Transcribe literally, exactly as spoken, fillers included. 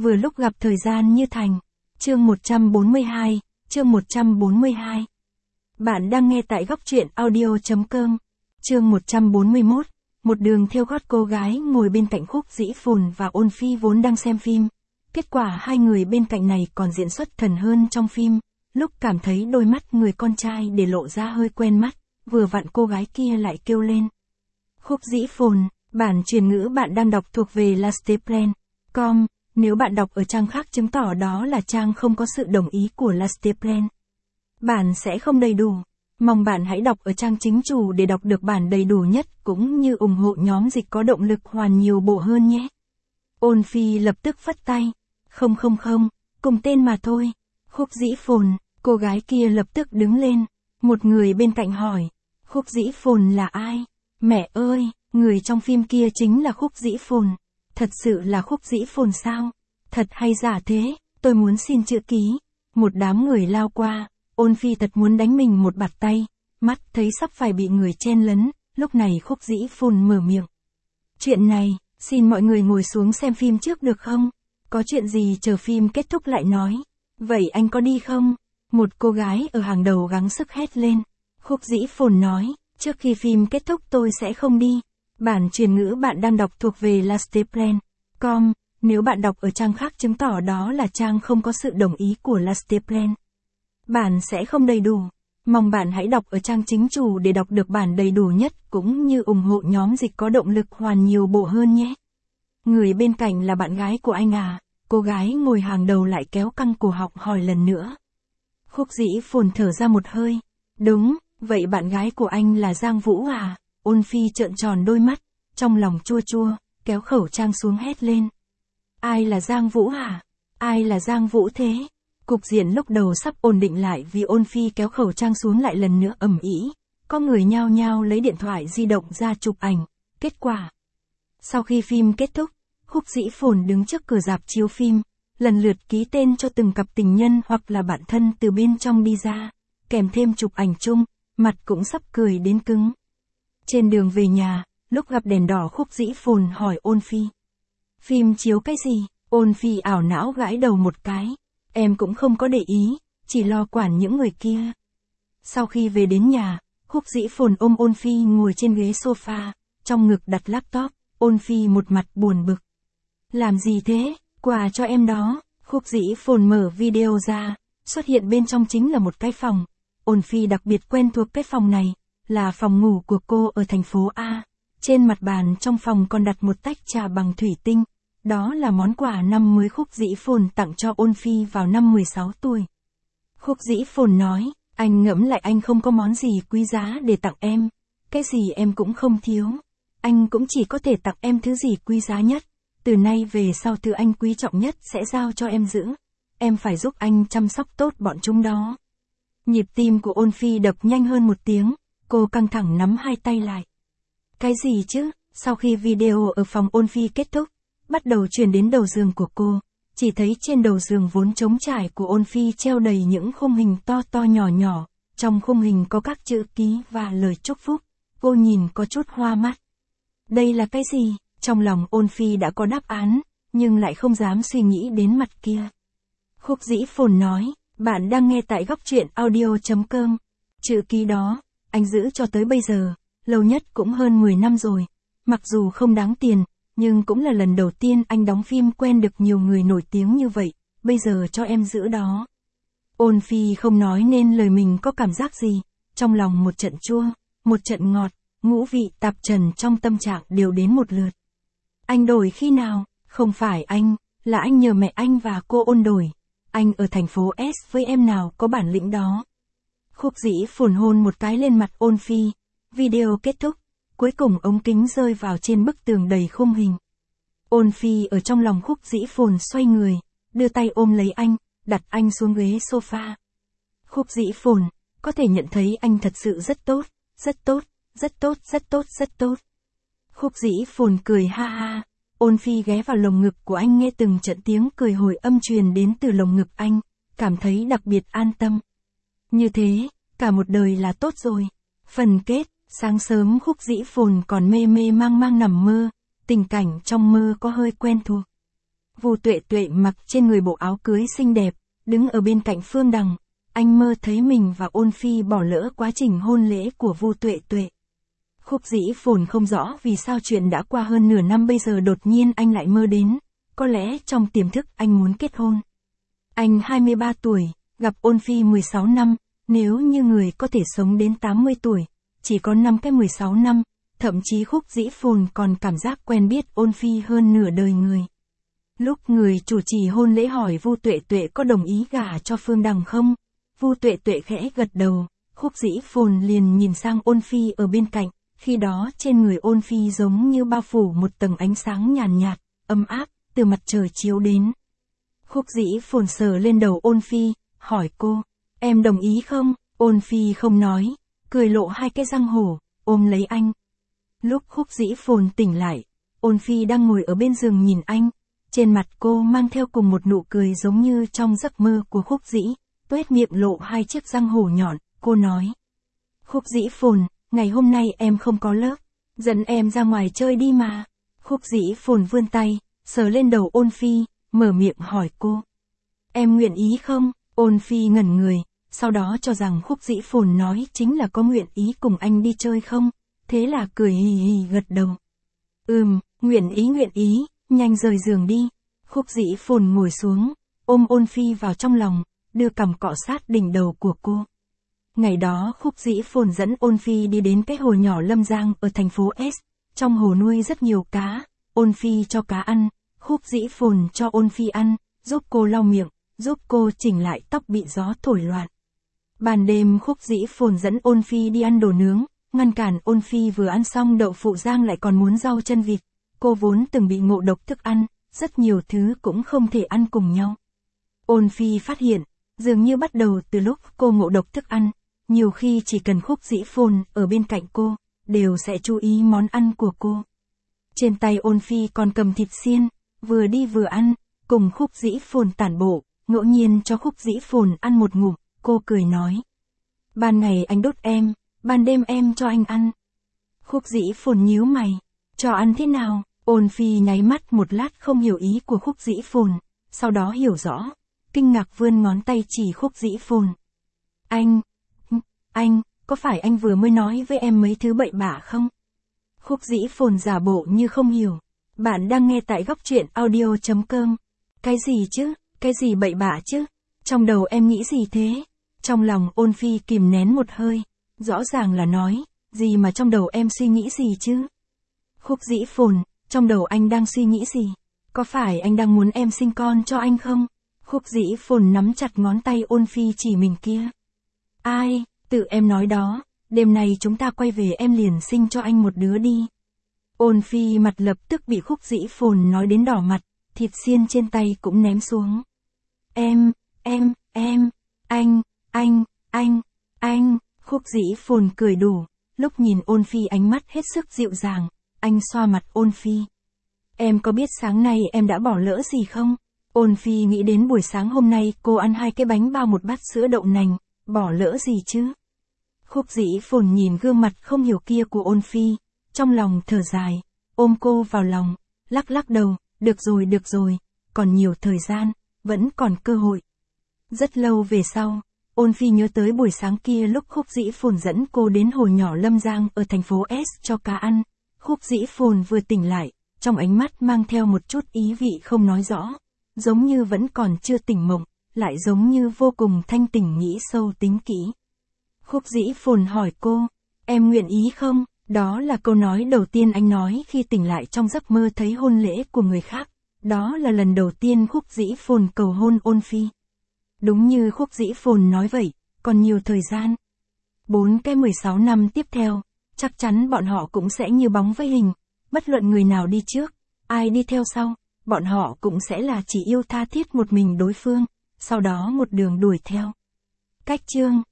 vừa lúc gặp thời gian như thành. Chương một trăm bốn mươi hai, chương một trăm bốn mươi hai. Bạn đang nghe tại góc truyện audio.com. Chương một trăm bốn mươi mốt, một đường theo gót cô gái ngồi bên cạnh Khúc Dĩ Phồn và Ôn Phi vốn đang xem phim. Kết quả hai người bên cạnh này còn diễn xuất thần hơn trong phim, lúc cảm thấy đôi mắt người con trai để lộ ra hơi quen mắt, vừa vặn cô gái kia lại kêu lên. Khúc Dĩ Phồn, bản truyền ngữ bạn đang đọc thuộc về lasteplan chấm com, nếu bạn đọc ở trang khác chứng tỏ đó là trang không có sự đồng ý của Lasteplan. Bản sẽ không đầy đủ. Mong bạn hãy đọc ở trang chính chủ để đọc được bản đầy đủ nhất cũng như ủng hộ nhóm dịch có động lực hoàn nhiều bộ hơn nhé. Ôn Phi lập tức phất tay. Không không không, cùng tên mà thôi. Khúc Dĩ Phồn, cô gái kia lập tức đứng lên. Một người bên cạnh hỏi, Khúc Dĩ Phồn là ai? Mẹ ơi, người trong phim kia chính là Khúc Dĩ Phồn. Thật sự là Khúc Dĩ Phồn sao? Thật hay giả thế? Tôi muốn xin chữ ký. Một đám người lao qua, Ôn Phi thật muốn đánh mình một bạt tay, mắt thấy sắp phải bị người chen lấn, lúc này Khúc Dĩ Phồn mở miệng. Chuyện này, xin mọi người ngồi xuống xem phim trước được không? Có chuyện gì chờ phim kết thúc lại nói. Vậy anh có đi không? Một cô gái ở hàng đầu gắng sức hét lên. Khúc Dĩ Phồn nói, trước khi phim kết thúc tôi sẽ không đi. Bản truyền ngữ bạn đang đọc thuộc về lasteplan chấm com, nếu bạn đọc ở trang khác chứng tỏ đó là trang không có sự đồng ý của Lasteplan. Bản sẽ không đầy đủ. Mong bạn hãy đọc ở trang chính chủ để đọc được bản đầy đủ nhất cũng như ủng hộ nhóm dịch có động lực hoàn nhiều bộ hơn nhé. Người bên cạnh là bạn gái của anh à? Cô gái ngồi hàng đầu lại kéo căng cổ họng hỏi lần nữa. Khúc Dĩ Phồn thở ra một hơi. Đúng, vậy bạn gái của anh là Giang Vũ à? Ôn Phi trợn tròn đôi mắt, trong lòng chua chua, kéo khẩu trang xuống hét lên. Ai là Giang Vũ hả? Ai là Giang Vũ thế? Cục diện lúc đầu sắp ổn định lại vì Ôn Phi kéo khẩu trang xuống lại lần nữa ầm ĩ. Có người nhao nhao lấy điện thoại di động ra chụp ảnh. Kết quả. Sau khi phim kết thúc, Khúc Dĩ Phồn đứng trước cửa rạp chiếu phim, lần lượt ký tên cho từng cặp tình nhân hoặc là bạn thân từ bên trong đi ra, kèm thêm chụp ảnh chung, mặt cũng sắp cười đến cứng. Trên đường về nhà, lúc gặp đèn đỏ Khúc Dĩ Phồn hỏi Ôn Phi. Phim chiếu cái gì? Ôn Phi ảo não gãi đầu một cái. Em cũng không có để ý, chỉ lo quản những người kia. Sau khi về đến nhà, Khúc Dĩ Phồn ôm Ôn Phi ngồi trên ghế sofa, trong ngực đặt laptop, Ôn Phi một mặt buồn bực. Làm gì thế? Quà cho em đó. Khúc Dĩ Phồn mở video ra, xuất hiện bên trong chính là một cái phòng. Ôn Phi đặc biệt quen thuộc cái phòng này, là phòng ngủ của cô ở thành phố A. Trên mặt bàn trong phòng còn đặt một tách trà bằng thủy tinh. Đó là món quà năm mới Khúc Dĩ Phồn tặng cho Ôn Phi vào năm mười sáu tuổi. Khúc Dĩ Phồn nói, anh ngẫm lại anh không có món gì quý giá để tặng em. Cái gì em cũng không thiếu. Anh cũng chỉ có thể tặng em thứ gì quý giá nhất. Từ nay về sau thứ anh quý trọng nhất sẽ giao cho em giữ. Em phải giúp anh chăm sóc tốt bọn chúng đó. Nhịp tim của Ôn Phi đập nhanh hơn một tiếng. Cô căng thẳng nắm hai tay lại. Cái gì chứ? Sau khi video ở phòng Ôn Phi kết thúc, bắt đầu chuyển đến đầu giường của cô, chỉ thấy trên đầu giường vốn trống trải của Ôn Phi treo đầy những khung hình to to nhỏ nhỏ, trong khung hình có các chữ ký và lời chúc phúc, cô nhìn có chút hoa mắt. Đây là cái gì? Trong lòng Ôn Phi đã có đáp án, nhưng lại không dám suy nghĩ đến mặt kia. Khúc Dĩ Phồn nói, bạn đang nghe tại góc truyện audio.com. Chữ ký đó, anh giữ cho tới bây giờ, lâu nhất cũng hơn mười năm rồi. Mặc dù không đáng tiền, nhưng cũng là lần đầu tiên anh đóng phim quen được nhiều người nổi tiếng như vậy, bây giờ cho em giữ đó. Ôn Phi không nói nên lời mình có cảm giác gì, trong lòng một trận chua, một trận ngọt, ngũ vị tạp trần trong tâm trạng đều đến một lượt. Anh đổi khi nào? Không phải anh, là anh nhờ mẹ anh và cô Ôn đổi. Anh ở thành phố S với em nào có bản lĩnh đó. Khúc Dĩ Phồn hôn một cái lên mặt Ôn Phi. Video kết thúc. Cuối cùng ống kính rơi vào trên bức tường đầy khung hình. Ôn Phi ở trong lòng Khúc Dĩ Phồn xoay người, đưa tay ôm lấy anh, đặt anh xuống ghế sofa. Khúc Dĩ Phồn, có thể nhận thấy anh thật sự rất tốt, rất tốt, rất tốt, rất tốt, rất tốt. Khúc Dĩ Phồn cười ha ha. Ôn Phi ghé vào lồng ngực của anh nghe từng trận tiếng cười hồi âm truyền đến từ lồng ngực anh, cảm thấy đặc biệt an tâm. Như thế, cả một đời là tốt rồi. Phần kết. Sáng sớm Khúc Dĩ Phồn còn mê mê mang mang nằm mơ, tình cảnh trong mơ có hơi quen thuộc. Vu Tuệ Tuệ mặc trên người bộ áo cưới xinh đẹp, đứng ở bên cạnh Phương Đằng. Anh mơ thấy mình và Ôn Phi bỏ lỡ quá trình hôn lễ của Vu Tuệ Tuệ. Khúc Dĩ Phồn không rõ vì sao chuyện đã qua hơn nửa năm bây giờ đột nhiên anh lại mơ đến. Có lẽ trong tiềm thức anh muốn kết hôn. Anh hai mươi ba tuổi, gặp Ôn Phi mười sáu năm, nếu như người có thể sống đến tám mươi tuổi, chỉ có năm cái mười sáu năm, thậm chí Khúc Dĩ Phồn còn cảm giác quen biết Ôn Phi hơn nửa đời người. Lúc người chủ trì hôn lễ hỏi Vu Tuệ Tuệ có đồng ý gả cho Phương Đằng không? Vu Tuệ Tuệ khẽ gật đầu, Khúc Dĩ Phồn liền nhìn sang Ôn Phi ở bên cạnh, khi đó trên người Ôn Phi giống như bao phủ một tầng ánh sáng nhàn nhạt, ấm áp, từ mặt trời chiếu đến. Khúc Dĩ Phồn sờ lên đầu Ôn Phi, hỏi cô, em đồng ý không? Ôn Phi không nói, cười lộ hai cái răng hổ, ôm lấy anh. Lúc Khúc Dĩ Phồn tỉnh lại, Ôn Phi đang ngồi ở bên giường nhìn anh, trên mặt cô mang theo cùng một nụ cười giống như trong giấc mơ của Khúc Dĩ, tuét miệng lộ hai chiếc răng hổ nhọn, cô nói. Khúc Dĩ Phồn, ngày hôm nay em không có lớp, dẫn em ra ngoài chơi đi mà. Khúc Dĩ Phồn vươn tay, sờ lên đầu Ôn Phi, mở miệng hỏi cô. Em nguyện ý không? Ôn Phi ngẩn người, sau đó cho rằng Khúc Dĩ Phồn nói chính là có nguyện ý cùng anh đi chơi không, thế là cười hì hì gật đầu. Ừm, nguyện ý nguyện ý, nhanh rời giường đi. Khúc Dĩ Phồn ngồi xuống, ôm Ôn Phi vào trong lòng, đưa cằm cọ sát đỉnh đầu của cô. Ngày đó Khúc Dĩ Phồn dẫn Ôn Phi đi đến cái hồ nhỏ Lâm Giang ở thành phố S, trong hồ nuôi rất nhiều cá, Ôn Phi cho cá ăn, Khúc Dĩ Phồn cho Ôn Phi ăn, giúp cô lau miệng, giúp cô chỉnh lại tóc bị gió thổi loạn. Ban đêm Khúc Dĩ Phồn dẫn Ôn Phi đi ăn đồ nướng, ngăn cản Ôn Phi vừa ăn xong đậu phụ rang lại còn muốn rau chân vịt, cô vốn từng bị ngộ độc thức ăn, rất nhiều thứ cũng không thể ăn cùng nhau. Ôn Phi phát hiện, dường như bắt đầu từ lúc cô ngộ độc thức ăn, nhiều khi chỉ cần Khúc Dĩ Phồn ở bên cạnh cô, đều sẽ chú ý món ăn của cô. Trên tay Ôn Phi còn cầm thịt xiên, vừa đi vừa ăn, cùng Khúc Dĩ Phồn tản bộ, ngẫu nhiên cho Khúc Dĩ Phồn ăn một ngụm, cô cười nói. Ban ngày anh đốt em, ban đêm em cho anh ăn. Khúc Dĩ Phồn nhíu mày, cho ăn thế nào? Ôn Phi nháy mắt một lát không hiểu ý của Khúc Dĩ Phồn, sau đó hiểu rõ, kinh ngạc vươn ngón tay chỉ Khúc Dĩ Phồn. Anh, anh, có phải anh vừa mới nói với em mấy thứ bậy bạ không? Khúc Dĩ Phồn giả bộ như không hiểu. Bạn đang nghe tại góc truyện audio chấm com. Cái gì chứ, cái gì bậy bạ chứ? Trong đầu em nghĩ gì thế? Trong lòng Ôn Phi kìm nén một hơi, rõ ràng là nói, gì mà trong đầu em suy nghĩ gì chứ? Khúc Dĩ Phồn, trong đầu anh đang suy nghĩ gì? Có phải anh đang muốn em sinh con cho anh không? Khúc Dĩ Phồn nắm chặt ngón tay Ôn Phi chỉ mình kia. Ai, tự em nói đó, đêm nay chúng ta quay về em liền sinh cho anh một đứa đi. Ôn Phi mặt lập tức bị Khúc Dĩ Phồn nói đến đỏ mặt, thịt xiên trên tay cũng ném xuống. Em, em, em, anh, anh, anh, anh, Khúc Dĩ Phồn cười đủ, lúc nhìn Ôn Phi ánh mắt hết sức dịu dàng, anh xoa mặt Ôn Phi. Em có biết sáng nay em đã bỏ lỡ gì không? Ôn Phi nghĩ đến buổi sáng hôm nay cô ăn hai cái bánh bao một bát sữa đậu nành, bỏ lỡ gì chứ? Khúc Dĩ Phồn nhìn gương mặt không hiểu kia của Ôn Phi, trong lòng thở dài, ôm cô vào lòng, lắc lắc đầu, được rồi được rồi, còn nhiều thời gian, vẫn còn cơ hội. Rất lâu về sau, Ôn Phi nhớ tới buổi sáng kia lúc Khúc Dĩ Phồn dẫn cô đến hồ nhỏ Lâm Giang ở thành phố S cho cá ăn. Khúc Dĩ Phồn vừa tỉnh lại, trong ánh mắt mang theo một chút ý vị không nói rõ, giống như vẫn còn chưa tỉnh mộng, lại giống như vô cùng thanh tỉnh nghĩ sâu tính kỹ. Khúc Dĩ Phồn hỏi cô, em nguyện ý không? Đó là câu nói đầu tiên anh nói khi tỉnh lại trong giấc mơ thấy hôn lễ của người khác. Đó là lần đầu tiên Khúc Dĩ Phồn cầu hôn Ôn Phi. Đúng như Khúc Dĩ Phồn nói vậy, còn nhiều thời gian. Bốn cái mười sáu năm tiếp theo, chắc chắn bọn họ cũng sẽ như bóng với hình, bất luận người nào đi trước, ai đi theo sau, bọn họ cũng sẽ là chỉ yêu tha thiết một mình đối phương, sau đó một đường đuổi theo. Cách chương